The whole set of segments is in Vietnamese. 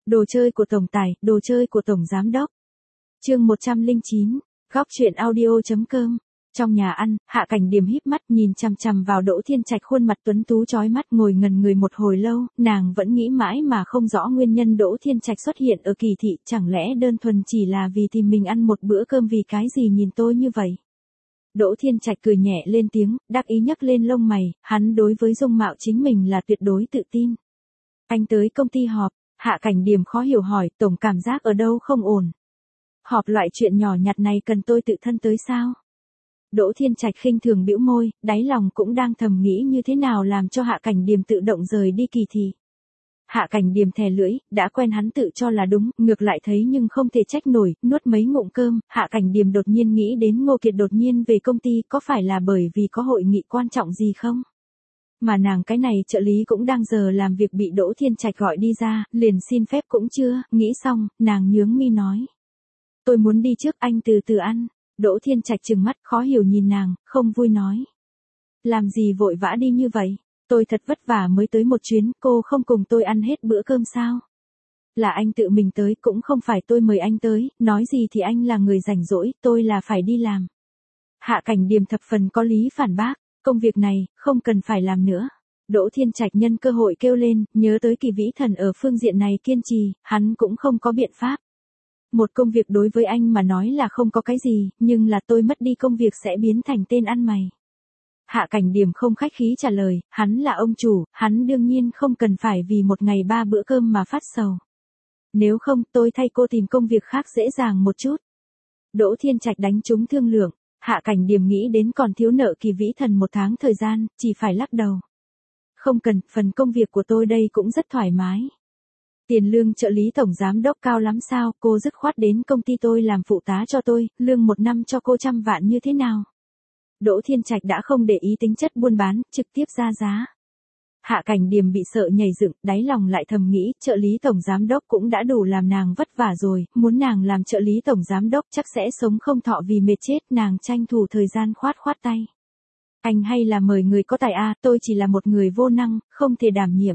Đồ chơi của tổng tài, đồ chơi của tổng giám đốc. Chương 109, góc truyện audio.com. Trong nhà ăn, Hạ Cảnh Điềm híp mắt nhìn chằm chằm vào Đỗ Thiên Trạch, khuôn mặt tuấn tú chói mắt, ngồi ngần người một hồi lâu, nàng vẫn nghĩ mãi mà không rõ nguyên nhân Đỗ Thiên Trạch xuất hiện ở Kỳ thị, chẳng lẽ đơn thuần chỉ là vì tìm mình ăn một bữa cơm, vì cái gì nhìn tôi như vậy? Đỗ Thiên Trạch cười nhẹ lên tiếng, đắc ý nhấc lên lông mày, hắn đối với dung mạo chính mình là tuyệt đối tự tin. Anh tới công ty họp. Hạ Cảnh Điềm khó hiểu hỏi, tổng cảm giác ở đâu không ổn. Họp loại chuyện nhỏ nhặt này cần tôi tự thân tới sao? Đỗ Thiên Trạch khinh thường bĩu môi, đáy lòng cũng đang thầm nghĩ như thế nào làm cho Hạ Cảnh Điềm tự động rời đi Kỳ thị. Hạ Cảnh Điềm thè lưỡi, đã quen hắn tự cho là đúng, ngược lại thấy nhưng không thể trách nổi, nuốt mấy ngụm cơm, Hạ Cảnh Điềm đột nhiên nghĩ đến Ngô Kiệt đột nhiên về công ty, có phải là bởi vì có hội nghị quan trọng gì không? Mà nàng cái này trợ lý cũng đang giờ làm việc bị Đỗ Thiên Trạch gọi đi ra, liền xin phép cũng chưa, nghĩ xong, nàng nhướng mi nói. Tôi muốn đi trước, anh từ từ ăn. Đỗ Thiên Trạch trừng mắt khó hiểu nhìn nàng, không vui nói. Làm gì vội vã đi như vậy, tôi thật vất vả mới tới một chuyến, cô không cùng tôi ăn hết bữa cơm sao? Là anh tự mình tới, cũng không phải tôi mời anh tới, nói gì thì anh là người rảnh rỗi, tôi là phải đi làm. Hạ Cảnh Điềm thập phần có lý phản bác. Công việc này, không cần phải làm nữa. Đỗ Thiên Trạch nhân cơ hội kêu lên, nhớ tới Kỳ Vĩ Thần ở phương diện này kiên trì, hắn cũng không có biện pháp. Một công việc đối với anh mà nói là không có cái gì, nhưng là tôi mất đi công việc sẽ biến thành tên ăn mày. Hạ Cảnh Điềm không khách khí trả lời, hắn là ông chủ, hắn đương nhiên không cần phải vì một ngày 3 bữa cơm mà phát sầu. Nếu không, tôi thay cô tìm công việc khác dễ dàng một chút. Đỗ Thiên Trạch đánh trúng thương lượng. Hạ Cảnh Điềm nghĩ đến còn thiếu nợ Kỳ Vĩ Thần 1 tháng thời gian, chỉ phải lắc đầu. Không cần, phần công việc của tôi đây cũng rất thoải mái. Tiền lương trợ lý tổng giám đốc cao lắm sao, cô dứt khoát đến công ty tôi làm phụ tá cho tôi, lương 1 năm cho cô 100 vạn như thế nào? Đỗ Thiên Trạch đã không để ý tính chất buôn bán, trực tiếp ra giá. Hạ Cảnh Điềm bị sợ nhảy dựng, đáy lòng lại thầm nghĩ, trợ lý tổng giám đốc cũng đã đủ làm nàng vất vả rồi, muốn nàng làm trợ lý tổng giám đốc chắc sẽ sống không thọ vì mệt chết, nàng tranh thủ thời gian khoát tay. Anh hay là mời người có tài a, tôi chỉ là một người vô năng, không thể đảm nhiệm.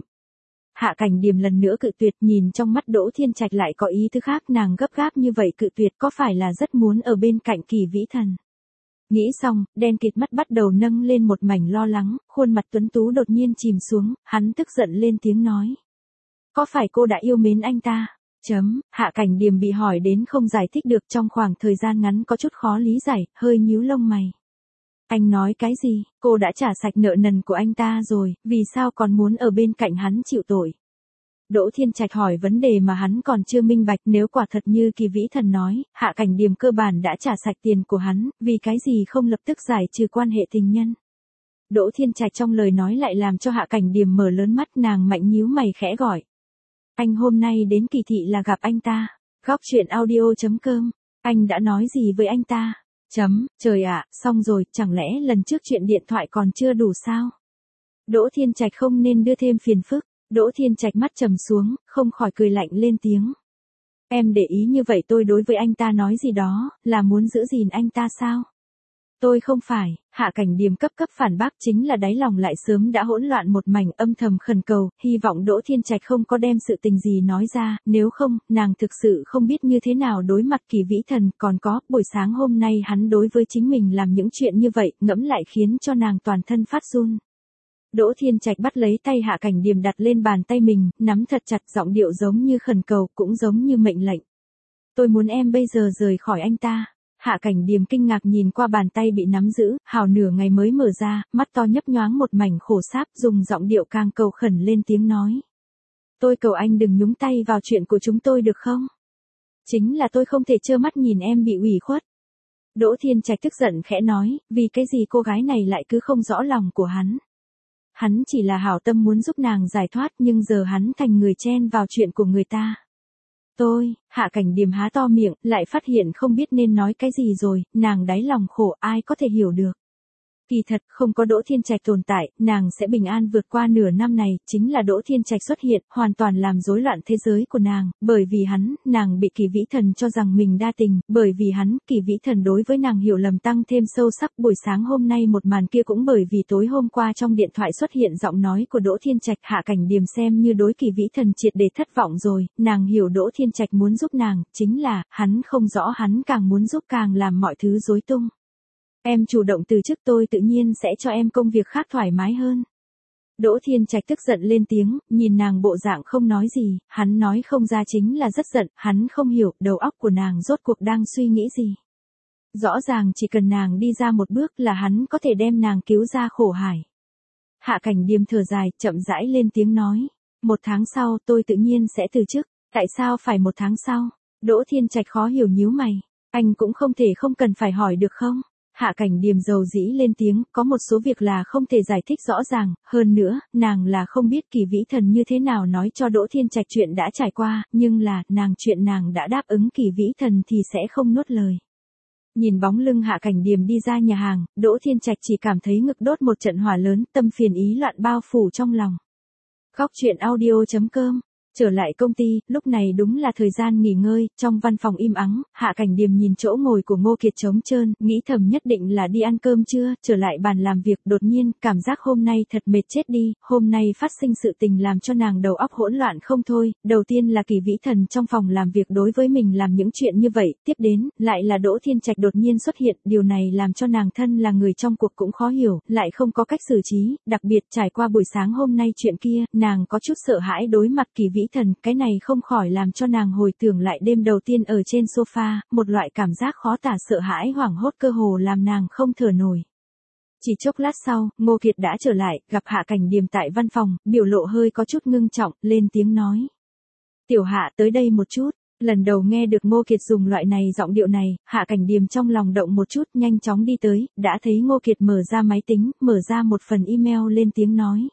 Hạ Cảnh Điềm lần nữa cự tuyệt, nhìn trong mắt Đỗ Thiên Trạch lại có ý thứ khác, nàng gấp gáp như vậy cự tuyệt có phải là rất muốn ở bên cạnh Kỳ Vĩ Thần. Nghĩ xong, đen kịt mắt bắt đầu nâng lên một mảnh lo lắng, khuôn mặt tuấn tú đột nhiên chìm xuống, hắn tức giận lên tiếng nói. Có phải cô đã yêu mến anh ta? Hạ Cảnh Điềm bị hỏi đến không giải thích được, trong khoảng thời gian ngắn có chút khó lý giải, hơi nhíu lông mày. Anh nói cái gì, cô đã trả sạch nợ nần của anh ta rồi, vì sao còn muốn ở bên cạnh hắn chịu tội? Đỗ Thiên Trạch hỏi vấn đề mà hắn còn chưa minh bạch, nếu quả thật như Kỳ Vĩ Thần nói, Hạ Cảnh Điềm cơ bản đã trả sạch tiền của hắn, vì cái gì không lập tức giải trừ quan hệ tình nhân? Đỗ Thiên Trạch trong lời nói lại làm cho Hạ Cảnh Điềm mở lớn mắt, nàng mạnh nhíu mày khẽ gọi. Anh hôm nay đến Kỳ thị là gặp anh ta. Góc truyện audio.com. Anh đã nói gì với anh ta? Trời ạ, xong rồi, chẳng lẽ lần trước chuyện điện thoại còn chưa đủ sao? Đỗ Thiên Trạch không nên đưa thêm phiền phức. Đỗ Thiên Trạch mắt trầm xuống, không khỏi cười lạnh lên tiếng. Em để ý như vậy tôi đối với anh ta nói gì đó, là muốn giữ gìn anh ta sao? Tôi không phải. Hạ Cảnh Điềm cấp phản bác, chính là đáy lòng lại sớm đã hỗn loạn một mảnh, âm thầm khẩn cầu, hy vọng Đỗ Thiên Trạch không có đem sự tình gì nói ra, nếu không, nàng thực sự không biết như thế nào đối mặt Kỳ Vĩ Thần, còn có, buổi sáng hôm nay hắn đối với chính mình làm những chuyện như vậy, ngẫm lại khiến cho nàng toàn thân phát run. Đỗ Thiên Trạch bắt lấy tay Hạ Cảnh Điềm đặt lên bàn tay mình, nắm thật chặt, giọng điệu giống như khẩn cầu, cũng giống như mệnh lệnh. Tôi muốn em bây giờ rời khỏi anh ta. Hạ Cảnh Điềm kinh ngạc nhìn qua bàn tay bị nắm giữ, hào nửa ngày mới mở ra, mắt to nhấp nhoáng một mảnh khổ sáp, dùng giọng điệu càng cầu khẩn lên tiếng nói. Tôi cầu anh đừng nhúng tay vào chuyện của chúng tôi được không? Chính là tôi không thể trơ mắt nhìn em bị ủy khuất. Đỗ Thiên Trạch tức giận khẽ nói, vì cái gì cô gái này lại cứ không rõ lòng của hắn. Hắn chỉ là hảo tâm muốn giúp nàng giải thoát, nhưng giờ hắn thành người chen vào chuyện của người ta. Hạ Cảnh Điềm há to miệng, lại phát hiện không biết nên nói cái gì rồi, nàng đáy lòng khổ, ai có thể hiểu được. Kỳ thật, không có Đỗ Thiên Trạch tồn tại, nàng sẽ bình an vượt qua nửa năm này, chính là Đỗ Thiên Trạch xuất hiện, hoàn toàn làm rối loạn thế giới của nàng, bởi vì hắn, nàng bị Kỳ Vĩ Thần cho rằng mình đa tình, bởi vì hắn, Kỳ Vĩ Thần đối với nàng hiểu lầm tăng thêm sâu sắc, buổi sáng hôm nay một màn kia cũng bởi vì tối hôm qua trong điện thoại xuất hiện giọng nói của Đỗ Thiên Trạch, Hạ Cảnh Điềm xem như đối Kỳ Vĩ Thần triệt để thất vọng rồi, nàng hiểu Đỗ Thiên Trạch muốn giúp nàng, chính là, hắn không rõ hắn càng muốn giúp càng làm mọi thứ rối tung. Em chủ động từ chức tôi tự nhiên sẽ cho em công việc khác thoải mái hơn. Đỗ Thiên Trạch tức giận lên tiếng, nhìn nàng bộ dạng không nói gì, hắn nói không ra chính là rất giận, hắn không hiểu đầu óc của nàng rốt cuộc đang suy nghĩ gì. Rõ ràng chỉ cần nàng đi ra một bước là hắn có thể đem nàng cứu ra khổ hải. Hạ Cảnh Điềm thở dài, chậm rãi lên tiếng nói, 1 tháng sau tôi tự nhiên sẽ từ chức, tại sao phải 1 tháng sau? Đỗ Thiên Trạch khó hiểu nhíu mày, anh cũng không thể không cần phải hỏi được không? Hạ Cảnh Điềm dầu dĩ lên tiếng, có một số việc là không thể giải thích rõ ràng, hơn nữa, nàng là không biết Kỳ Vĩ Thần như thế nào nói cho Đỗ Thiên Trạch chuyện đã trải qua, nhưng là, chuyện nàng đã đáp ứng Kỳ Vĩ Thần thì sẽ không nuốt lời. Nhìn bóng lưng Hạ Cảnh Điềm đi ra nhà hàng, Đỗ Thiên Trạch chỉ cảm thấy ngực đốt một trận hỏa lớn, tâm phiền ý loạn bao phủ trong lòng. Góc truyện audio.com. Trở lại công ty, lúc này đúng là thời gian nghỉ ngơi, trong văn phòng im ắng, Hạ Cảnh Điềm nhìn chỗ ngồi của Ngô Kiệt trống trơn, nghĩ thầm nhất định là đi ăn cơm trưa, trở lại bàn làm việc, đột nhiên, cảm giác hôm nay thật mệt chết đi, hôm nay phát sinh sự tình làm cho nàng đầu óc hỗn loạn không thôi, đầu tiên là Kỳ Vĩ Thần trong phòng làm việc đối với mình làm những chuyện như vậy, tiếp đến, lại là Đỗ Thiên Trạch đột nhiên xuất hiện, điều này làm cho nàng thân là người trong cuộc cũng khó hiểu, lại không có cách xử trí, đặc biệt trải qua buổi sáng hôm nay chuyện kia, nàng có chút sợ hãi đối mặt Kỳ Vĩ Thần, cái này không khỏi làm cho nàng hồi tưởng lại đêm đầu tiên ở trên sofa, một loại cảm giác khó tả sợ hãi hoảng hốt cơ hồ làm nàng không thở nổi. Chỉ chốc lát sau, Ngô Kiệt đã trở lại, gặp Hạ Cảnh Điềm tại văn phòng, biểu lộ hơi có chút ngưng trọng, lên tiếng nói. Tiểu Hạ tới đây một chút. Lần đầu nghe được Ngô Kiệt dùng loại này giọng điệu này, Hạ Cảnh Điềm trong lòng động một chút, nhanh chóng đi tới, đã thấy Ngô Kiệt mở ra máy tính, mở ra một phần email lên tiếng nói.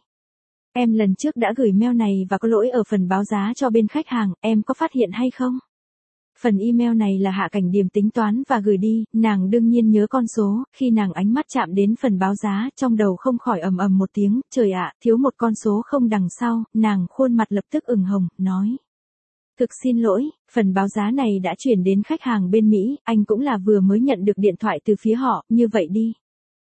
Em lần trước đã gửi mail này và có lỗi ở phần báo giá cho bên khách hàng, em có phát hiện hay không? Phần email này là Hạ Cảnh Điềm tính toán và gửi đi, nàng đương nhiên nhớ con số, khi nàng ánh mắt chạm đến phần báo giá, trong đầu không khỏi ầm ầm một tiếng, trời ạ, thiếu một con số không đằng sau, nàng khuôn mặt lập tức ửng hồng, nói. Thực xin lỗi, phần báo giá này đã chuyển đến khách hàng bên Mỹ, anh cũng là vừa mới nhận được điện thoại từ phía họ, như vậy đi.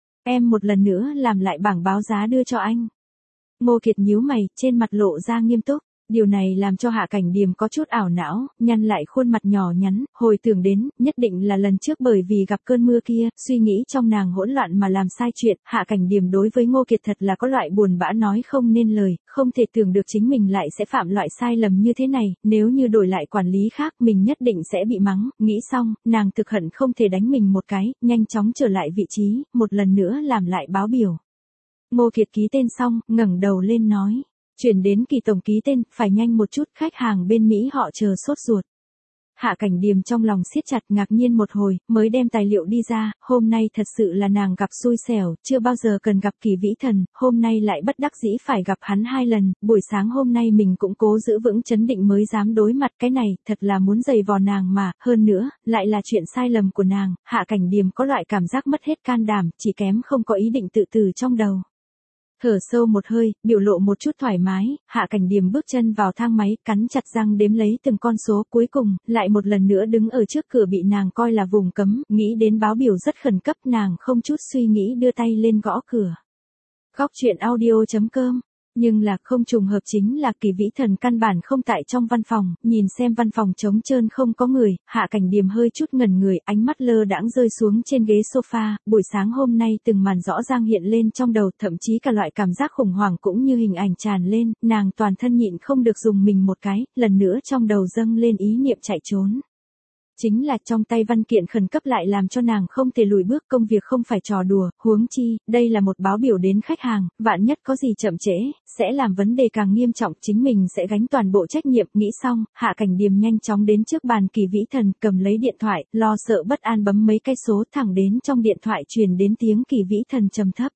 Em một lần nữa làm lại bảng báo giá đưa cho anh. Ngô Kiệt nhíu mày, trên mặt lộ ra nghiêm túc. Điều này làm cho Hạ Cảnh Điềm có chút ảo não, nhăn lại khuôn mặt nhỏ nhắn, hồi tưởng đến, nhất định là lần trước bởi vì gặp cơn mưa kia, suy nghĩ trong nàng hỗn loạn mà làm sai chuyện, Hạ Cảnh Điềm đối với Ngô Kiệt thật là có loại buồn bã nói không nên lời, không thể tưởng được chính mình lại sẽ phạm loại sai lầm như thế này, nếu như đổi lại quản lý khác mình nhất định sẽ bị mắng, nghĩ xong, nàng thực hận không thể đánh mình một cái, nhanh chóng trở lại vị trí, một lần nữa làm lại báo biểu. Ngô Kiệt ký tên xong, ngẩng đầu lên nói. Chuyển đến Kỳ tổng ký tên, phải nhanh một chút, khách hàng bên Mỹ họ chờ sốt ruột. Hạ Cảnh Điềm trong lòng siết chặt ngạc nhiên một hồi, mới đem tài liệu đi ra, hôm nay thật sự là nàng gặp xui xẻo, chưa bao giờ cần gặp Kỳ Vĩ Thần, hôm nay lại bất đắc dĩ phải gặp hắn 2 lần, buổi sáng hôm nay mình cũng cố giữ vững trấn định mới dám đối mặt cái này, thật là muốn giày vò nàng mà, hơn nữa, lại là chuyện sai lầm của nàng, Hạ Cảnh Điềm có loại cảm giác mất hết can đảm, chỉ kém không có ý định tự tử trong đầu. Thở sâu một hơi, biểu lộ một chút thoải mái, Hạ Cảnh Điềm bước chân vào thang máy, cắn chặt răng đếm lấy từng con số, cuối cùng, lại một lần nữa đứng ở trước cửa bị nàng coi là vùng cấm, nghĩ đến báo biểu rất khẩn cấp, nàng không chút suy nghĩ đưa tay lên gõ cửa. Góc truyện audio.com. Nhưng là không trùng hợp chính là Kỳ Vĩ Thần căn bản không tại trong văn phòng, nhìn xem văn phòng trống trơn không có người, Hạ Cảnh Điềm hơi chút ngẩn người, ánh mắt lơ đãng rơi xuống trên ghế sofa, buổi sáng hôm nay từng màn rõ ràng hiện lên trong đầu, thậm chí cả loại cảm giác khủng hoảng cũng như hình ảnh tràn lên, nàng toàn thân nhịn không được dùng mình một cái, lần nữa trong đầu dâng lên ý niệm chạy trốn. Chính là trong tay văn kiện khẩn cấp lại làm cho nàng không thể lùi bước, công việc không phải trò đùa, huống chi, đây là một báo biểu đến khách hàng, vạn nhất có gì chậm trễ, sẽ làm vấn đề càng nghiêm trọng, chính mình sẽ gánh toàn bộ trách nhiệm, nghĩ xong, Hạ Cảnh Điềm nhanh chóng đến trước bàn Kỳ Vĩ Thần, cầm lấy điện thoại, lo sợ bất an bấm mấy cái số, thẳng đến trong điện thoại truyền đến tiếng Kỳ Vĩ Thần trầm thấp.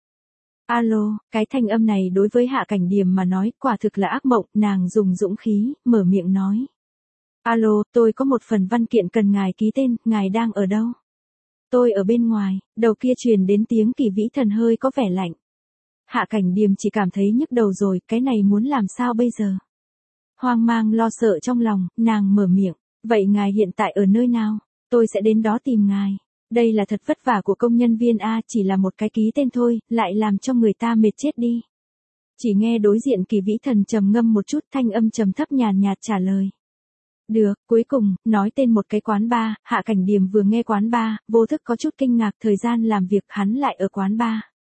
Alo, cái thanh âm này đối với Hạ Cảnh Điềm mà nói, quả thực là ác mộng, nàng dùng dũng khí, mở miệng nói. Alo, tôi có một phần văn kiện cần ngài ký tên, ngài đang ở đâu? Tôi ở bên ngoài, đầu kia truyền đến tiếng Kỳ Vĩ Thần hơi có vẻ lạnh. Hạ Cảnh Điềm chỉ cảm thấy nhức đầu rồi, cái này muốn làm sao bây giờ? Hoang mang lo sợ trong lòng, nàng mở miệng, vậy ngài hiện tại ở nơi nào? Tôi sẽ đến đó tìm ngài. Đây là thật vất vả của công nhân viên A, chỉ là một cái ký tên thôi, lại làm cho người ta mệt chết đi. Chỉ nghe đối diện Kỳ Vĩ Thần trầm ngâm một chút, thanh âm trầm thấp nhàn nhạt trả lời. Được, cuối cùng, nói tên một cái quán bar. Hạ Cảnh Điềm vừa nghe quán bar, vô thức có chút kinh ngạc, thời gian làm việc hắn lại ở quán bar.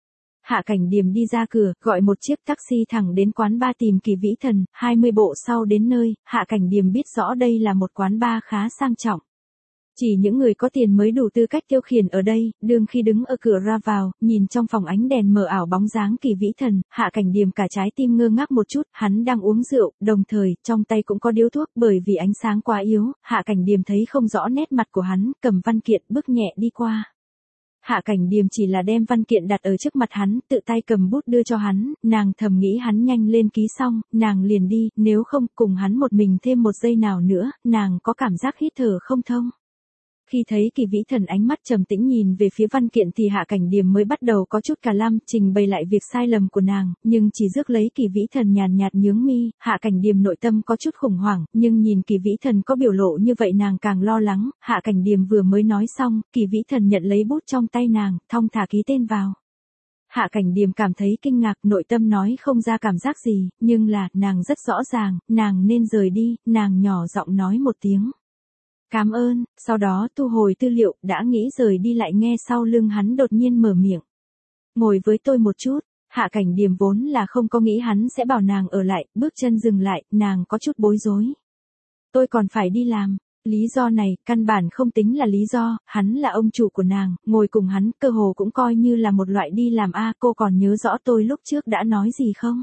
Hạ Cảnh Điềm đi ra cửa, gọi một chiếc taxi thẳng đến quán bar tìm Kỳ Vĩ Thần, 20 bộ sau đến nơi, Hạ Cảnh Điềm biết rõ đây là một quán bar khá sang trọng. Chỉ những người có tiền mới đủ tư cách tiêu khiển ở đây, đương khi đứng ở cửa ra vào, nhìn trong phòng ánh đèn mờ ảo bóng dáng Kỳ Vĩ Thần, Hạ Cảnh Điềm cả trái tim ngơ ngác một chút, hắn đang uống rượu, đồng thời, trong tay cũng có điếu thuốc, bởi vì ánh sáng quá yếu, Hạ Cảnh Điềm thấy không rõ nét mặt của hắn, cầm văn kiện bước nhẹ đi qua. Hạ Cảnh Điềm chỉ là đem văn kiện đặt ở trước mặt hắn, tự tay cầm bút đưa cho hắn, nàng thầm nghĩ hắn nhanh lên ký xong, nàng liền đi, nếu không cùng hắn một mình thêm một giây nào nữa, nàng có cảm giác hít thở không thông. Khi thấy Kỳ Vĩ Thần ánh mắt trầm tĩnh nhìn về phía văn kiện thì Hạ Cảnh Điềm mới bắt đầu có chút cà lăm, trình bày lại việc sai lầm của nàng, nhưng chỉ rước lấy Kỳ Vĩ Thần nhàn nhạt nhướng mi, Hạ Cảnh Điềm nội tâm có chút khủng hoảng, nhưng nhìn Kỳ Vĩ Thần có biểu lộ như vậy nàng càng lo lắng, Hạ Cảnh Điềm vừa mới nói xong, Kỳ Vĩ Thần nhận lấy bút trong tay nàng, thong thả ký tên vào. Hạ Cảnh Điềm cảm thấy kinh ngạc, nội tâm nói không ra cảm giác gì, nhưng là, nàng rất rõ ràng, nàng nên rời đi, nàng nhỏ giọng nói một tiếng. Cảm ơn, sau đó thu hồi tư liệu, đã nghĩ rời đi lại nghe sau lưng hắn đột nhiên mở miệng. Ngồi với tôi một chút, Hạ Cảnh Điềm vốn là không có nghĩ hắn sẽ bảo nàng ở lại, bước chân dừng lại, nàng có chút bối rối. Tôi còn phải đi làm, lý do này, căn bản không tính là lý do, hắn là ông chủ của nàng, ngồi cùng hắn, cơ hồ cũng coi như là một loại đi làm cô còn nhớ rõ tôi lúc trước đã nói gì không?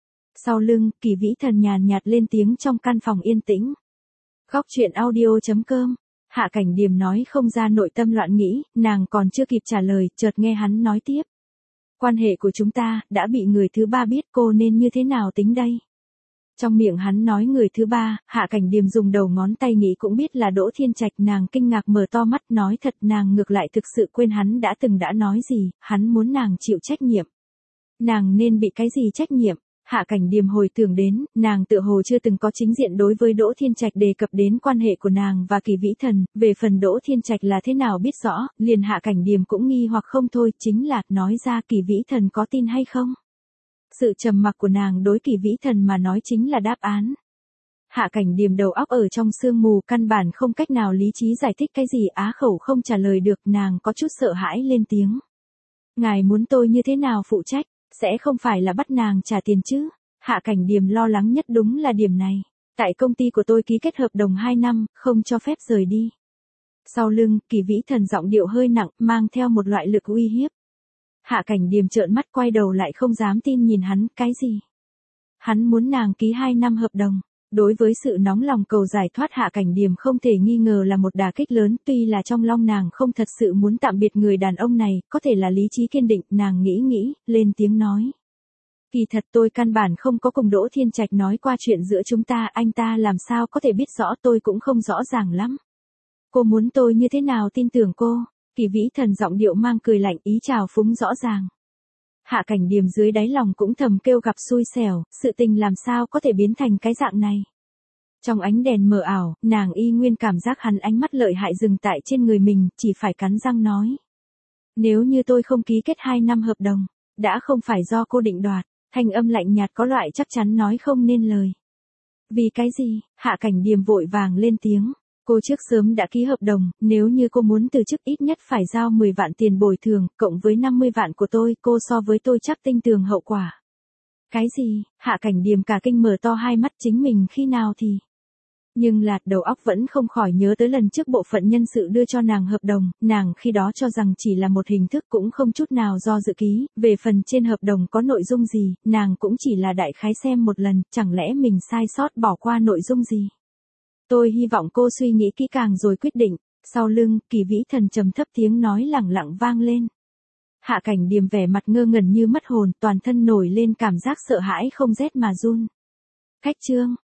Sau lưng, Kỳ Vĩ Thần nhàn nhạt lên tiếng trong căn phòng yên tĩnh. Góc truyện audio.com. Hạ Cảnh Điềm nói không ra nội tâm loạn nghĩ, nàng còn chưa kịp trả lời, chợt nghe hắn nói tiếp. Quan hệ của chúng ta, đã bị người thứ ba biết, cô nên như thế nào tính đây? Trong miệng hắn nói người thứ ba, Hạ Cảnh Điềm dùng đầu ngón tay nghĩ cũng biết là Đỗ Thiên Trạch, nàng kinh ngạc mở to mắt, nói thật nàng ngược lại thực sự quên hắn đã nói gì, hắn muốn nàng chịu trách nhiệm. Nàng nên bị cái gì trách nhiệm? Hạ Cảnh Điềm hồi tưởng đến, nàng tựa hồ chưa từng có chính diện đối với Đỗ Thiên Trạch đề cập đến quan hệ của nàng và Kỳ Vĩ Thần, về phần Đỗ Thiên Trạch là thế nào biết rõ, liền Hạ Cảnh Điềm cũng nghi hoặc không thôi, chính là, nói ra Kỳ Vĩ Thần có tin hay không? Sự trầm mặc của nàng đối Kỳ Vĩ Thần mà nói chính là đáp án. Hạ Cảnh Điềm đầu óc ở trong sương mù, căn bản không cách nào lý trí giải thích cái gì, á khẩu không trả lời được, nàng có chút sợ hãi lên tiếng. Ngài muốn tôi như thế nào phụ trách? Sẽ không phải là bắt nàng trả tiền chứ? Hạ Cảnh Điềm lo lắng nhất đúng là điểm này. Tại công ty của tôi ký kết hợp đồng 2 năm, không cho phép rời đi. Sau lưng, Kỳ Vĩ Thần giọng điệu hơi nặng, mang theo một loại lực uy hiếp. Hạ Cảnh Điềm trợn mắt quay đầu lại không dám tin nhìn hắn, cái gì? Hắn muốn nàng ký 2 năm hợp đồng. Đối với sự nóng lòng cầu giải thoát, Hạ Cảnh Điềm không thể nghi ngờ là một đả kích lớn, tuy là trong lòng nàng không thật sự muốn tạm biệt người đàn ông này, có thể là lý trí kiên định, nàng nghĩ, lên tiếng nói. Kỳ thật tôi căn bản không có cùng Đỗ Thiên Trạch nói qua chuyện giữa chúng ta, anh ta làm sao có thể biết rõ, tôi cũng không rõ ràng lắm. Cô muốn tôi như thế nào tin tưởng cô? Kỳ Vĩ Thần giọng điệu mang cười lạnh, ý trào phúng rõ ràng. Hạ Cảnh Điềm dưới đáy lòng cũng thầm kêu gặp xui xẻo, sự tình làm sao có thể biến thành cái dạng này. Trong ánh đèn mờ ảo, nàng y nguyên cảm giác hắn ánh mắt lợi hại dừng tại trên người mình, chỉ phải cắn răng nói. Nếu như tôi không ký kết 2 năm hợp đồng, đã không phải do cô định đoạt, thanh âm lạnh nhạt có loại chắc chắn nói không nên lời. Vì cái gì? Hạ Cảnh Điềm vội vàng lên tiếng. Cô trước sớm đã ký hợp đồng, nếu như cô muốn từ chức ít nhất phải giao 10 vạn tiền bồi thường, cộng với 50 vạn của tôi, cô so với tôi chắc tinh tường hậu quả. Cái gì? Hạ Cảnh Điềm cả kinh mở to hai mắt, chính mình khi nào thì... Nhưng là, đầu óc vẫn không khỏi nhớ tới lần trước bộ phận nhân sự đưa cho nàng hợp đồng, nàng khi đó cho rằng chỉ là một hình thức, cũng không chút nào do dự ký, về phần trên hợp đồng có nội dung gì, nàng cũng chỉ là đại khái xem một lần, chẳng lẽ mình sai sót bỏ qua nội dung gì. Tôi hy vọng cô suy nghĩ kỹ càng rồi quyết định. Sau lưng, Kỳ Vĩ Thần trầm thấp tiếng nói lẳng lặng vang lên. Hạ Cảnh Điềm vẻ mặt ngơ ngẩn như mất hồn, toàn thân nổi lên cảm giác sợ hãi không rét mà run. Khách trương,